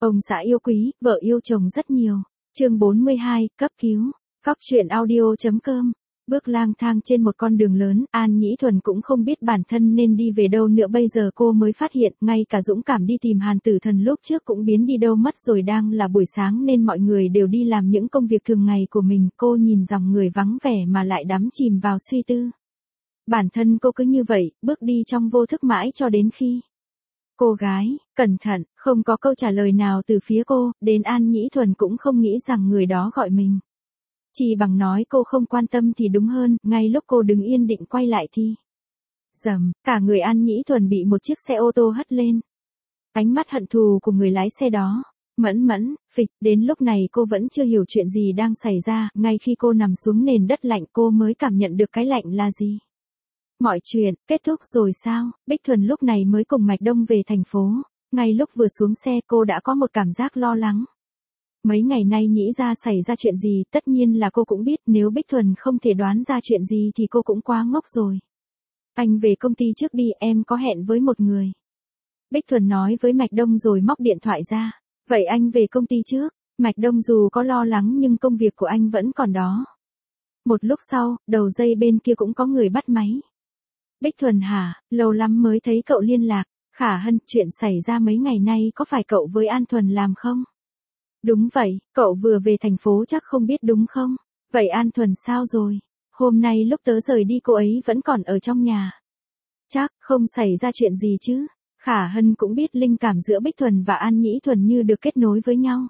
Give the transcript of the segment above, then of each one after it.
Ông xã yêu quý, vợ yêu chồng rất nhiều. Chương 42, cấp cứu. Góc truyện audio.com. Bước lang thang trên một con đường lớn, An Nhĩ Thuần cũng không biết bản thân nên đi về đâu nữa, bây giờ cô mới phát hiện, ngay cả dũng cảm đi tìm Hàn Tử Thần lúc trước cũng biến đi đâu mất rồi. Đang là buổi sáng nên mọi người đều đi làm những công việc thường ngày của mình, cô nhìn dòng người vắng vẻ mà lại đắm chìm vào suy tư. Bản thân cô cứ như vậy, bước đi trong vô thức mãi cho đến khi cô gái, cẩn thận, không có câu trả lời nào từ phía cô, đến An Nhĩ Thuần cũng không nghĩ rằng người đó gọi mình. Chỉ bằng nói cô không quan tâm thì đúng hơn, ngay lúc cô đứng yên định quay lại thì rầm, cả người An Nhĩ Thuần bị một chiếc xe ô tô hất lên. Ánh mắt hận thù của người lái xe đó, mẫn, phịch, đến lúc này cô vẫn chưa hiểu chuyện gì đang xảy ra, ngay khi cô nằm xuống nền đất lạnh cô mới cảm nhận được cái lạnh là gì. Mọi chuyện, kết thúc rồi sao? Bích Thuần lúc này mới cùng Mạch Đông về thành phố. Ngay lúc vừa xuống xe cô đã có một cảm giác lo lắng. Mấy ngày nay nghĩ ra xảy ra chuyện gì, tất nhiên là cô cũng biết, nếu Bích Thuần không thể đoán ra chuyện gì thì cô cũng quá ngốc rồi. Anh về công ty trước đi, em có hẹn với một người. Bích Thuần nói với Mạch Đông rồi móc điện thoại ra. Vậy anh về công ty trước. Mạch Đông dù có lo lắng nhưng công việc của anh vẫn còn đó. Một lúc sau, đầu dây bên kia cũng có người bắt máy. Bích Thuần hả, lâu lắm mới thấy cậu liên lạc. Khả Hân, chuyện xảy ra mấy ngày nay có phải cậu với An Thuần làm không? Đúng vậy, cậu vừa về thành phố chắc không biết đúng không? Vậy An Thuần sao rồi? Hôm nay lúc tớ rời đi cô ấy vẫn còn ở trong nhà. Chắc không xảy ra chuyện gì chứ? Khả Hân cũng biết linh cảm giữa Bích Thuần và An Nhĩ Thuần như được kết nối với nhau.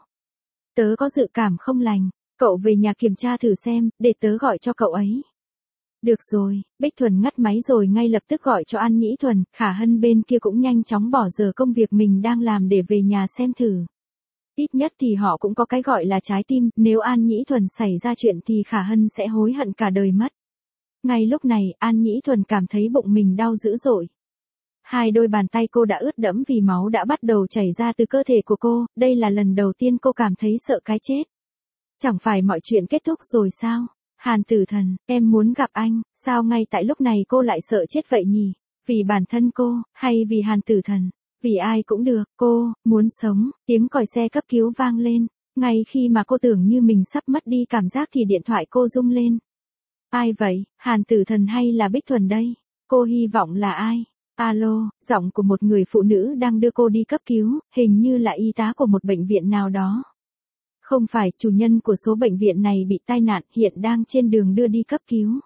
Tớ có dự cảm không lành, cậu về nhà kiểm tra thử xem, để tớ gọi cho cậu ấy. Được rồi, Bích Thuần ngắt máy rồi ngay lập tức gọi cho An Nhĩ Thuần, Khả Hân bên kia cũng nhanh chóng bỏ giờ công việc mình đang làm để về nhà xem thử. Ít nhất thì họ cũng có cái gọi là trái tim, nếu An Nhĩ Thuần xảy ra chuyện thì Khả Hân sẽ hối hận cả đời mất. Ngay lúc này, An Nhĩ Thuần cảm thấy bụng mình đau dữ dội. Hai đôi bàn tay cô đã ướt đẫm vì máu đã bắt đầu chảy ra từ cơ thể của cô, đây là lần đầu tiên cô cảm thấy sợ cái chết. Chẳng phải mọi chuyện kết thúc rồi sao? Hàn Tử Thần, em muốn gặp anh, sao ngay tại lúc này cô lại sợ chết vậy nhỉ? Vì bản thân cô, hay vì Hàn Tử Thần? Vì ai cũng được, cô, muốn sống, tiếng còi xe cấp cứu vang lên. Ngay khi mà cô tưởng như mình sắp mất đi cảm giác thì điện thoại cô rung lên. Ai vậy, Hàn Tử Thần hay là Bích Thuần đây? Cô hy vọng là ai? Alo, giọng của một người phụ nữ đang đưa cô đi cấp cứu, hình như là y tá của một bệnh viện nào đó. Không phải, chủ nhân của số bệnh viện này bị tai nạn, hiện đang trên đường đưa đi cấp cứu.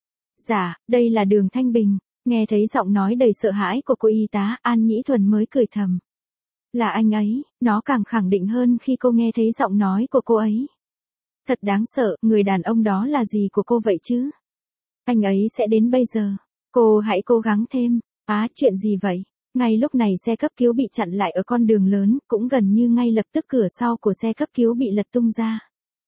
Dạ, đây là Đường Thanh Bình. Nghe thấy giọng nói đầy sợ hãi của cô y tá, An Nhĩ Thuần mới cười thầm. Là anh ấy, nó càng khẳng định hơn khi cô nghe thấy giọng nói của cô ấy. Thật đáng sợ, người đàn ông đó là gì của cô vậy chứ? Anh ấy sẽ đến bây giờ. Cô hãy cố gắng thêm. Chuyện gì vậy? Ngay lúc này xe cấp cứu bị chặn lại ở con đường lớn, cũng gần như ngay lập tức cửa sau của xe cấp cứu bị lật tung ra.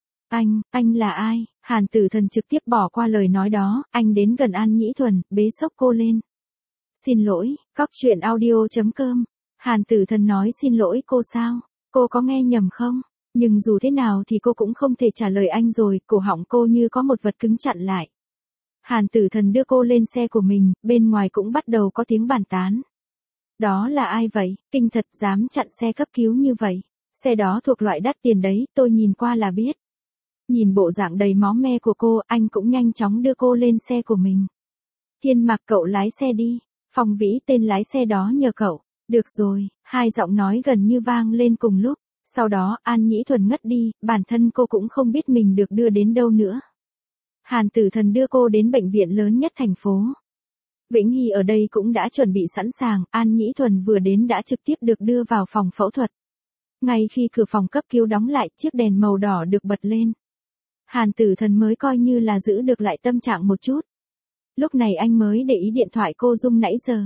Anh là ai? Hàn Tử Thần trực tiếp bỏ qua lời nói đó, anh đến gần An Nhĩ Thuần, bế xốc cô lên. Xin lỗi, góc truyện audio.com. Hàn Tử Thần nói xin lỗi cô sao? Cô có nghe nhầm không? Nhưng dù thế nào thì cô cũng không thể trả lời anh rồi, cổ họng cô như có một vật cứng chặn lại. Hàn Tử Thần đưa cô lên xe của mình, bên ngoài cũng bắt đầu có tiếng bàn tán. Đó là ai vậy? Kinh thật, dám chặn xe cấp cứu như vậy. Xe đó thuộc loại đắt tiền đấy, tôi nhìn qua là biết. Nhìn bộ dạng đầy máu me của cô, anh cũng nhanh chóng đưa cô lên xe của mình. Thiên Mạc, cậu lái xe đi. Phong Vĩ, tên lái xe đó nhờ cậu. Được rồi, hai giọng nói gần như vang lên cùng lúc. Sau đó, An Nhĩ Thuần ngất đi, bản thân cô cũng không biết mình được đưa đến đâu nữa. Hàn Tử Thần đưa cô đến bệnh viện lớn nhất thành phố. Vĩnh Hy ở đây cũng đã chuẩn bị sẵn sàng, An Nhĩ Thuần vừa đến đã trực tiếp được đưa vào phòng phẫu thuật. Ngay khi cửa phòng cấp cứu đóng lại, chiếc đèn màu đỏ được bật lên. Hàn Tử Thần mới coi như là giữ được lại tâm trạng một chút. Lúc này anh mới để ý điện thoại cô rung nãy giờ.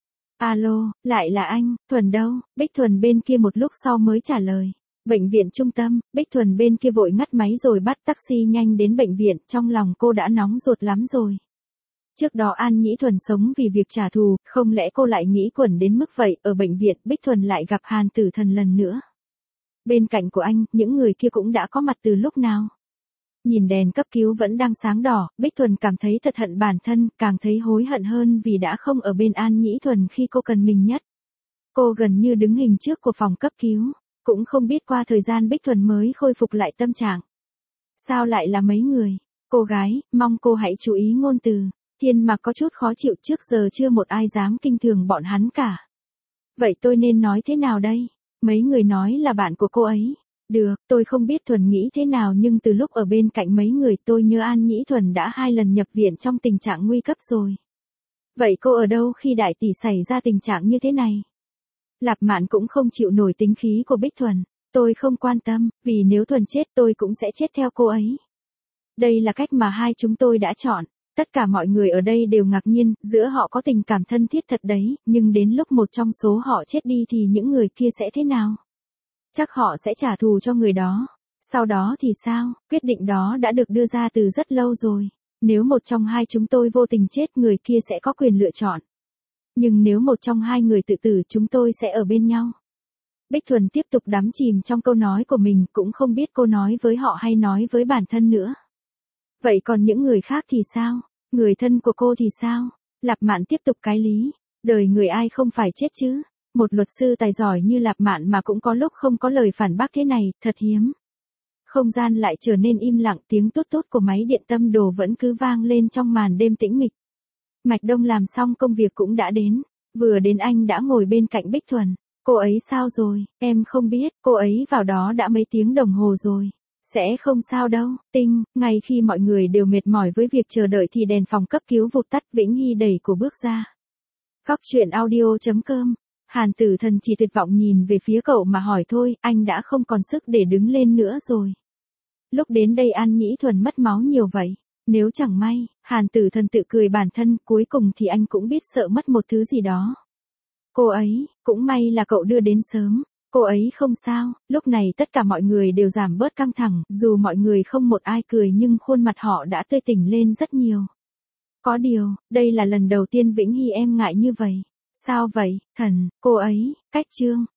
Alo, lại là anh, Thuần đâu? Bích Thuần bên kia một lúc sau mới trả lời. Bệnh viện trung tâm, Bích Thuần bên kia vội ngắt máy rồi bắt taxi nhanh đến bệnh viện, trong lòng cô đã nóng ruột lắm rồi. Trước đó An Nhĩ Thuần sống vì việc trả thù, không lẽ cô lại nghĩ quẩn đến mức vậy, ở bệnh viện Bích Thuần lại gặp Hàn Tử Thần lần nữa. Bên cạnh của anh, những người kia cũng đã có mặt từ lúc nào. Nhìn đèn cấp cứu vẫn đang sáng đỏ, Bích Thuần cảm thấy thật hận bản thân, càng thấy hối hận hơn vì đã không ở bên An Nhĩ Thuần khi cô cần mình nhất. Cô gần như đứng hình trước của phòng cấp cứu. Cũng không biết qua thời gian Bích Thuần mới khôi phục lại tâm trạng. Sao lại là mấy người? Cô gái, mong cô hãy chú ý ngôn từ. Thiên Mạc có chút khó chịu, trước giờ chưa một ai dám kinh thường bọn hắn cả. Vậy tôi nên nói thế nào đây? Mấy người nói là bạn của cô ấy. Được, tôi không biết Thuần nghĩ thế nào nhưng từ lúc ở bên cạnh mấy người tôi nhớ An Nhĩ Thuần đã 2 lần nhập viện trong tình trạng nguy cấp rồi. Vậy cô ở đâu khi đại tỷ xảy ra tình trạng như thế này? Lạp Mạn cũng không chịu nổi tính khí của Bích Thuần. Tôi không quan tâm, vì nếu Thuần chết tôi cũng sẽ chết theo cô ấy. Đây là cách mà hai chúng tôi đã chọn. Tất cả mọi người ở đây đều ngạc nhiên, giữa họ có tình cảm thân thiết thật đấy, nhưng đến lúc một trong số họ chết đi thì những người kia sẽ thế nào? Chắc họ sẽ trả thù cho người đó. Sau đó thì sao? Quyết định đó đã được đưa ra từ rất lâu rồi. Nếu một trong hai chúng tôi vô tình chết, người kia sẽ có quyền lựa chọn. Nhưng nếu một trong hai người tự tử, chúng tôi sẽ ở bên nhau. Bích Thuần tiếp tục đắm chìm trong câu nói của mình, cũng không biết cô nói với họ hay nói với bản thân nữa. Vậy còn những người khác thì sao? Người thân của cô thì sao? Lạp Mạn tiếp tục cái lý. Đời người ai không phải chết chứ? Một luật sư tài giỏi như Lạp Mạn mà cũng có lúc không có lời phản bác thế này, thật hiếm. Không gian lại trở nên im lặng, tiếng tút tút của máy điện tâm đồ vẫn cứ vang lên trong màn đêm tĩnh mịch. Mạch Đông làm xong công việc cũng đã đến. Vừa đến anh đã ngồi bên cạnh Bích Thuần. Cô ấy sao rồi? Em không biết, cô ấy vào đó đã mấy tiếng đồng hồ rồi. Sẽ không sao đâu, Tinh. Ngay khi mọi người đều mệt mỏi với việc chờ đợi thì đèn phòng cấp cứu vụt tắt, Vĩnh Hy đẩy cửa bước ra. Cóc truyện audio.com. Hàn Tử Thần chỉ tuyệt vọng nhìn về phía cậu mà hỏi thôi, anh đã không còn sức để đứng lên nữa rồi. Lúc đến đây An Nhĩ Thuần mất máu nhiều vậy. Nếu chẳng may, Hàn Tử Thần tự cười bản thân, cuối cùng thì anh cũng biết sợ mất một thứ gì đó. Cô ấy, cũng may là cậu đưa đến sớm. Cô ấy không sao. Lúc này tất cả mọi người đều giảm bớt căng thẳng, dù mọi người không một ai cười nhưng khuôn mặt họ đã tươi tỉnh lên rất nhiều. Có điều, đây là lần đầu tiên Vĩnh Hy em ngại như vậy. Sao vậy, Thần? Cô ấy, cách Trương,